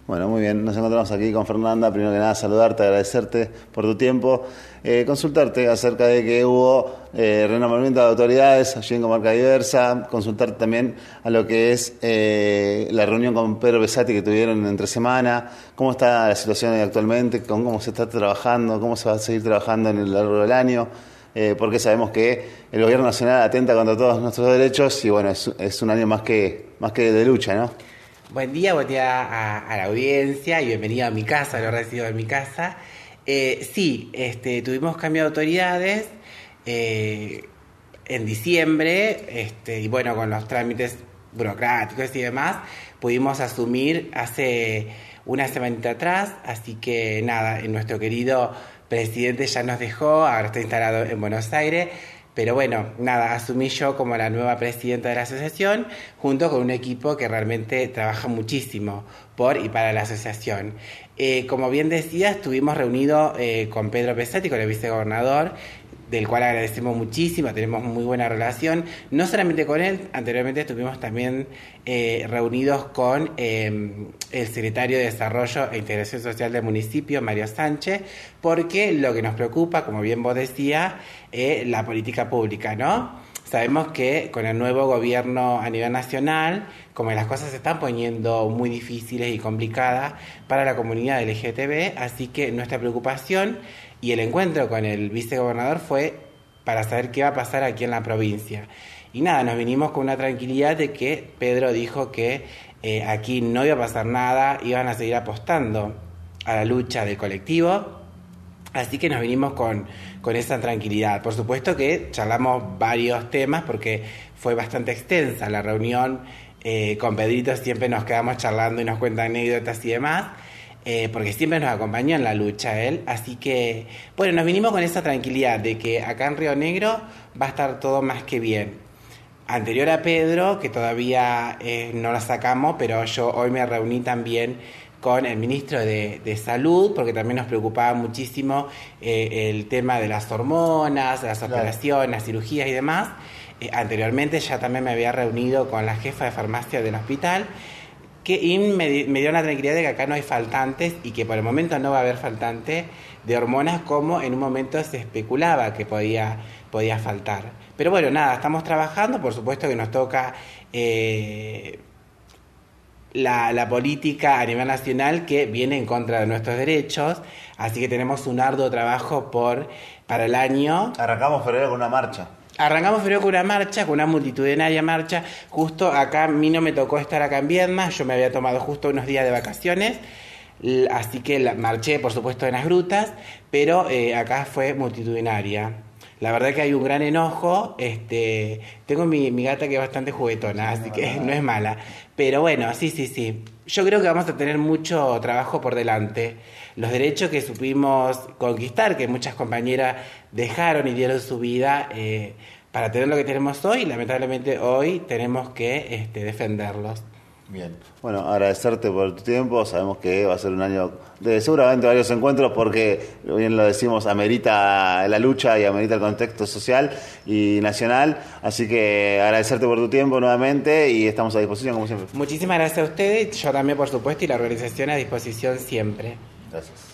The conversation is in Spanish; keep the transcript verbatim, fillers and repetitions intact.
Bueno, muy bien, nos encontramos aquí con Fernanda. Primero que nada, saludarte, agradecerte por tu tiempo, eh, consultarte acerca de que hubo eh, renombramiento de autoridades allí en Comarca Diversa, consultarte también a lo que es eh, la reunión con Pedro Pesati que tuvieron entre semana, cómo está la situación actualmente, con cómo se está trabajando, cómo se va a seguir trabajando en el largo del año. Eh, porque sabemos que el gobierno nacional atenta contra todos nuestros derechos y bueno, es, es un año más que, más que de lucha, ¿no? Buen día, buen día a, a la audiencia y bienvenido a mi casa, lo recibo en mi casa. Eh, sí, este, tuvimos cambio de autoridades eh, en diciembre este, y bueno, con los trámites burocráticos y demás, pudimos asumir hace una semanita atrás, así que nada, nuestro querido presidente ya nos dejó, ahora está instalado en Buenos Aires. Pero bueno, nada, asumí yo como la nueva presidenta de la asociación, junto con un equipo que realmente trabaja muchísimo por y para la asociación. Eh, como bien decía, estuvimos reunidos eh, con Pedro Pesati, con el vicegobernador, del cual agradecemos muchísimo, tenemos muy buena relación, no solamente con él, anteriormente estuvimos también eh, reunidos con eh, el secretario de Desarrollo e Integración Social del municipio, Mario Sánchez, porque lo que nos preocupa, como bien vos decías, es la política pública, ¿no? Sabemos que con el nuevo gobierno a nivel nacional, como las cosas se están poniendo muy difíciles y complicadas para la comunidad L G B T, así que nuestra preocupación y el encuentro con el vicegobernador fue para saber qué va a pasar aquí en la provincia. Y nada, nos vinimos con una tranquilidad de que Pedro dijo que eh, aquí no iba a pasar nada, iban a seguir apostando a la lucha del colectivo. Así que nos vinimos con, con esa tranquilidad. Por supuesto que charlamos varios temas porque fue bastante extensa la reunión. Eh, con Pedrito siempre nos quedamos charlando y nos cuenta anécdotas y demás. Eh, porque siempre nos acompañó en la lucha él, así que, bueno, nos vinimos con esa tranquilidad de que acá en Río Negro va a estar todo más que bien. Anterior a Pedro, que todavía eh, no la sacamos, pero yo hoy me reuní también con el ministro de, de Salud, porque también nos preocupaba muchísimo eh, el tema de las hormonas, de las operaciones, las cirugías y demás. Eh, anteriormente ya también me había reunido con la jefa de farmacia del hospital, que y me, me dio la tranquilidad de que acá no hay faltantes y que por el momento no va a haber faltante de hormonas como en un momento se especulaba que podía, podía faltar. Pero bueno, nada, estamos trabajando, por supuesto que nos toca eh, la, la política a nivel nacional que viene en contra de nuestros derechos, así que tenemos un arduo trabajo por, para el año. Arrancamos febrero con una marcha. Arrancamos febrero con una marcha, con una multitudinaria marcha. Justo acá, a mí no me tocó estar acá en Viedma, yo me había tomado justo unos días de vacaciones, así que la, marché, por supuesto, en las grutas, pero eh, acá fue multitudinaria. La verdad que hay un gran enojo. Este, tengo mi, mi gata que es bastante juguetona, así que no es mala. Pero bueno, sí, sí, sí. Yo creo que vamos a tener mucho trabajo por delante. Los derechos que supimos conquistar, que muchas compañeras dejaron y dieron su vida eh, para tener lo que tenemos hoy, lamentablemente hoy tenemos que este, defenderlos. Bien. Bueno, agradecerte por tu tiempo. Sabemos que va a ser un año de seguramente varios encuentros porque, bien lo decimos, amerita la lucha y amerita el contexto social y nacional. Así que agradecerte por tu tiempo nuevamente y estamos a disposición como siempre. Muchísimas gracias a ustedes, yo también por supuesto y la organización a disposición siempre. Gracias.